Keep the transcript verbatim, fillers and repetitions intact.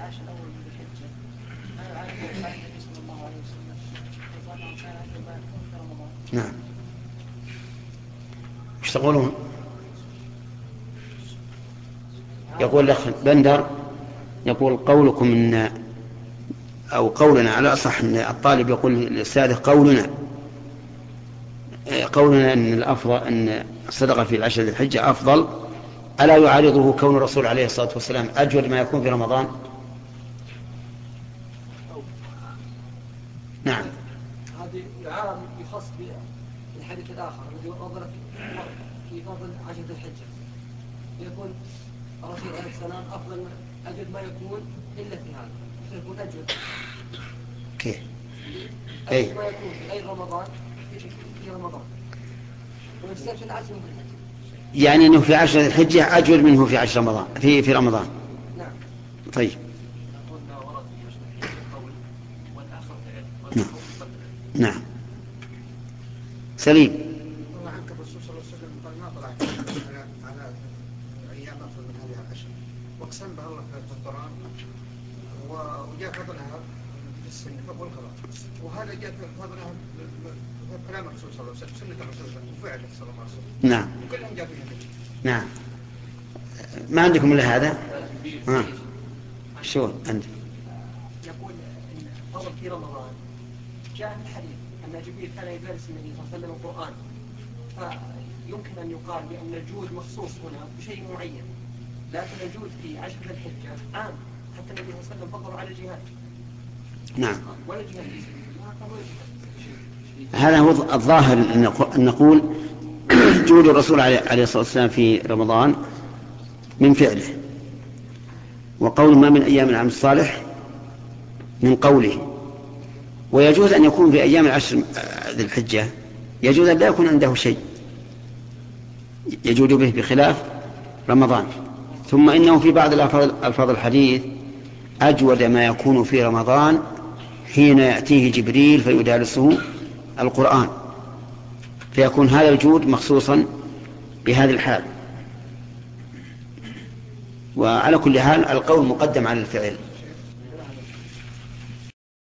العشر الأول من الحجة ما يعرف عن النبي صلى الله عليه وسلم وظنهم كان أجل ما يكون في رمضان. نعم. ايش تقولون؟ يقول الأخ بندر يقول قولكم إن أو قولنا على أصح أن الطالب يقول للأستاذ قولنا قولنا أن الأفضل أن الصدقة في العشر ذي الحجة أفضل، ألا يعارضه كون الرسول عليه الصلاة والسلام أجود ما يكون في رمضان؟ نعم. هذه يعارض يخص بالحديث الآخر الذي فضل في فضل عشر ذي الحجة، يقول الرسول عليه السلام أفضل أجود ما يكون إلا في هذا، يكون أجود. كيف؟ أجود ما يكون في غير رمضان في رمضان. ونفسه العشر من الحجة. يعني أنه في عشر ذي الحجة أجود منه في عشر رمضان في في رمضان. نعم. طيب. نعم. نعم. سليم. والله عنك الرسول صلى الله عليه وسلم قال ما طلع على أيام أفضل من هذه العشر، واقسم بها الله في القرآن، وجاء فضلها في السنة والخلاص، وهذا جاء فضلها في كلام الرسول صلى الله عليه وسلم، سنة الرسول وفعله صلى الله عليه وسلم. نعم. وكلهم جاء فيها. نعم. ما عندكم إلا هذا؟ ها. شو عندك؟ يقول إن فضل في رمضان جاء في الحديث أن جبريل كان يدرس النبي صلى الله عليه وسلم القرآن، فيمكن أن يقال بأن الجود مخصوص هنا بشيء معين، لكن الجود في عشر ذي الحجة عام، حتى النبي صلى الله عليه وسلم فضلوا على الجهاد. نعم. ولا جهاد في سبيل الله ولا جهاد. هذا هو الظاهر أن نقول جود الرسول عليه الصلاة والسلام في رمضان من فعله، وقول ما من أيام العام الصالح من قوله. ويجوز أن يكون في أيام العشر ذي الحجة يجوز أن لا يكون عنده شيء يجود به بخلاف رمضان. ثم إنه في بعض الألفاظ الحديث أجود ما يكون في رمضان حين يأتيه جبريل فيدارسه القرآن، فيكون هذا الجود مخصوصا بهذه الحال. وعلى كل حال القول مقدم على الفعل.